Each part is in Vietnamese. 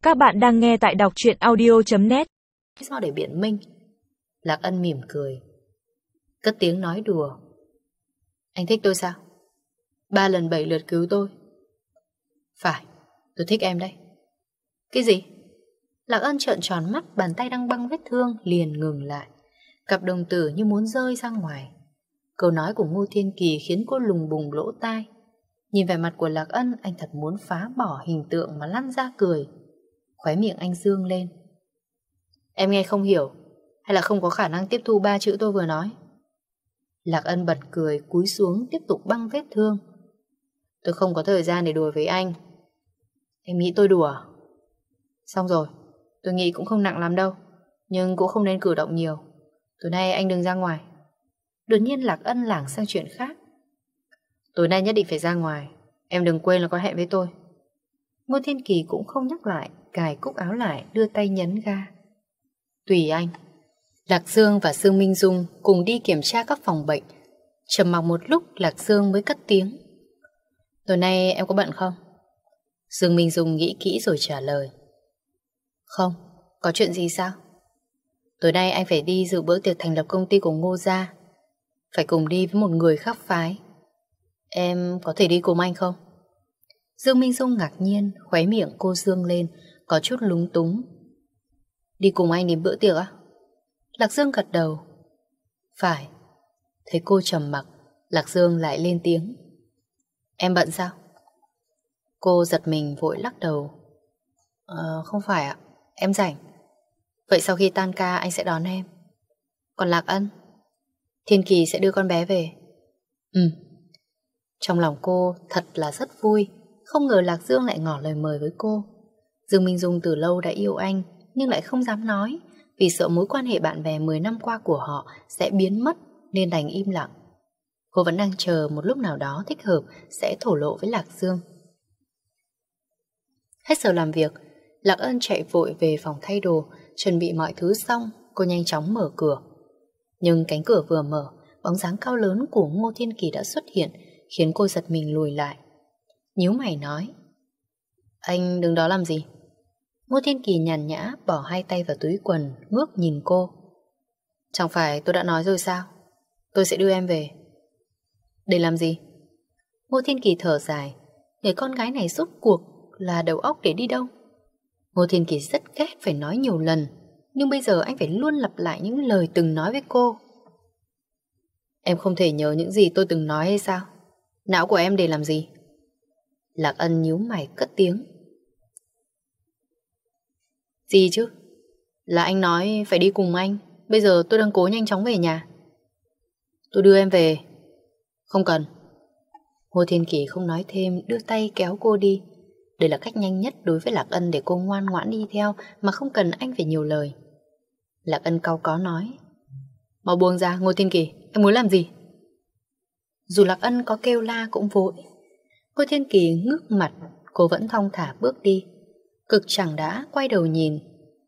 Các bạn đang nghe tại đọc truyện audio.net. Do để biện minh. Lạc Ân mỉm cười, cất tiếng nói đùa. Anh thích tôi sao? 3 lần 7 lượt cứu tôi. Phải, tôi thích em đấy. Cái gì? Lạc Ân trợn tròn mắt, bàn tay đang băng vết thương liền ngừng lại. Cặp đồng tử như muốn rơi ra ngoài. Câu nói của Ngô Thiên Kỳ khiến cô lùng bùng lỗ tai. Nhìn vẻ mặt của Lạc Ân, anh thật muốn phá bỏ hình tượng mà lăn ra cười. Khóe miệng anh dương lên. Em nghe không hiểu, hay là không có khả năng tiếp thu 3 chữ tôi vừa nói? Lạc Ân bật cười, cúi xuống tiếp tục băng vết thương. Tôi không có thời gian để đùa với anh. Em nghĩ tôi đùa? Xong rồi, tôi nghĩ cũng không nặng lắm đâu, nhưng cũng không nên cử động nhiều. Tối nay anh đừng ra ngoài. Đột nhiên Lạc Ân lảng sang chuyện khác. Tối nay nhất định phải ra ngoài, em đừng quên là có hẹn với tôi. Ngô Thiên Kỳ cũng không nhắc lại, cài cúc áo lại, đưa tay nhấn ga. Tùy anh. Lạc Dương và Dương Minh Dung cùng đi kiểm tra các phòng bệnh. Trầm mặc một lúc, Lạc Dương mới cất tiếng. Tối nay em có bận không? Dương Minh Dung nghĩ kỹ rồi trả lời. Không, có chuyện gì sao? Tối nay anh phải đi dự bữa tiệc thành lập công ty của Ngô gia. Phải cùng đi với một người khác phái. Em có thể đi cùng anh không? Dương Minh Dung ngạc nhiên, khóe miệng cô dương lên, có chút lúng túng. Đi cùng anh đến bữa tiệc á? Lạc Dương gật đầu. Phải. Thấy cô trầm mặc, Lạc Dương lại lên tiếng. Em bận sao? Cô giật mình vội lắc đầu. Không phải ạ, em rảnh. Vậy sau khi tan ca anh sẽ đón em. Còn Lạc Ân? Thiên Kỳ sẽ đưa con bé về. Trong lòng cô thật là rất vui. Không ngờ Lạc Dương lại ngỏ lời mời với cô. Dương Minh Dung từ lâu đã yêu anh, nhưng lại không dám nói, vì sợ mối quan hệ bạn bè 10 năm qua của họ sẽ biến mất, nên đành im lặng. Cô vẫn đang chờ một lúc nào đó thích hợp sẽ thổ lộ với Lạc Dương. Hết giờ làm việc, Lạc Ân chạy vội về phòng thay đồ, chuẩn bị mọi thứ xong, cô nhanh chóng mở cửa. Nhưng cánh cửa vừa mở, bóng dáng cao lớn của Ngô Thiên Kỳ đã xuất hiện, khiến cô giật mình lùi lại. Nhíu mày nói. Anh đứng đó làm gì? Ngô Thiên Kỳ nhàn nhã bỏ hai tay vào túi quần, ngước nhìn cô. Chẳng phải tôi đã nói rồi sao? Tôi sẽ đưa em về. Để làm gì? Ngô Thiên Kỳ thở dài. Người con gái này rốt cuộc là đầu óc để đi đâu? Ngô Thiên Kỳ rất ghét phải nói nhiều lần, nhưng bây giờ anh phải luôn lặp lại những lời từng nói với cô. Em không thể nhớ những gì tôi từng nói hay sao? Não của em để làm gì? Lạc Ân nhíu mày cất tiếng. Gì chứ? Là anh nói phải đi cùng anh. Bây giờ tôi đang cố nhanh chóng về nhà. Tôi đưa em về. Không cần. Ngô Thiên Kỳ không nói thêm, đưa tay kéo cô đi. Đây là cách nhanh nhất đối với Lạc Ân để cô ngoan ngoãn đi theo mà không cần anh phải nhiều lời. Lạc Ân cau có nói. Mau buông ra Ngô Thiên Kỳ, em muốn làm gì? Dù Lạc Ân có kêu la cũng vội. Ngô Thiên Kỳ ngước mặt, cô vẫn thong thả bước đi. Cực chẳng đã quay đầu nhìn.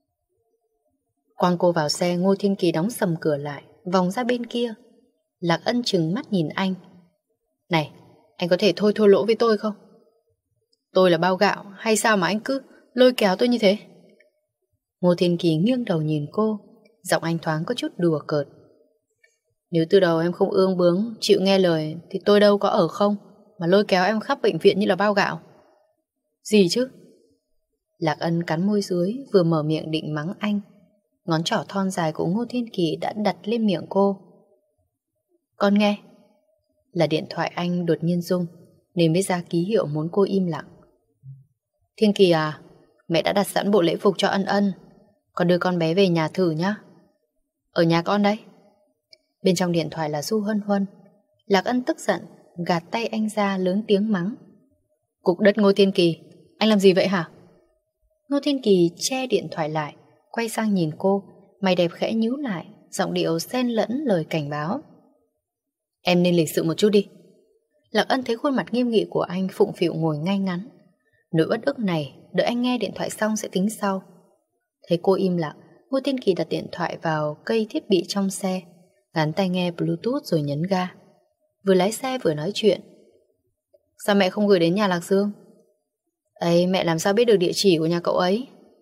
Quăng cô vào xe, Ngô Thiên Kỳ đóng sầm cửa lại, vòng ra bên kia. Lạc Ân trừng mắt nhìn anh. Này, anh có thể thôi thua lỗ với tôi không? Tôi là bao gạo hay sao mà anh cứ lôi kéo tôi như thế? Ngô Thiên Kỳ nghiêng đầu nhìn cô, giọng anh thoáng có chút đùa cợt. Nếu từ đầu em không ương bướng, chịu nghe lời thì tôi đâu có ở không mà lôi kéo em khắp bệnh viện như là bao gạo. Gì chứ? Lạc Ân cắn môi dưới, vừa mở miệng định mắng anh. Ngón trỏ thon dài của Ngô Thiên Kỳ đã đặt lên miệng cô. Con nghe. Là điện thoại anh đột nhiên rung, nên mới ra ký hiệu muốn cô im lặng. Thiên Kỳ à, mẹ đã đặt sẵn bộ lễ phục cho Ân Ân. Con đưa con bé về nhà thử nhá. Ở nhà con đấy. Bên trong điện thoại là Du Hân Huân. Lạc Ân tức giận, gạt tay anh ra lớn tiếng mắng. Cục đất Ngô Thiên Kỳ, anh làm gì vậy hả? Ngô Thiên Kỳ che điện thoại lại, quay sang nhìn cô, mày đẹp khẽ nhíu lại, giọng điệu xen lẫn lời cảnh báo. Em nên lịch sự một chút đi. Lạc Ân thấy khuôn mặt nghiêm nghị của anh, phụng phịu ngồi ngay ngắn. Nỗi uất ức này, đợi anh nghe điện thoại xong sẽ tính sau. Thấy cô im lặng, Ngô Thiên Kỳ đặt điện thoại vào cây thiết bị trong xe, gắn tai nghe Bluetooth rồi nhấn ga. Vừa lái xe vừa nói chuyện. Sao mẹ không gửi đến nhà Lạc Dương? Ấy, mẹ làm sao biết được địa chỉ của nhà cậu ấy?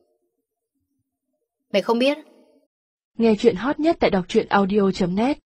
Mày không biết? Nghe chuyện hot nhất tại đọc truyện audio.net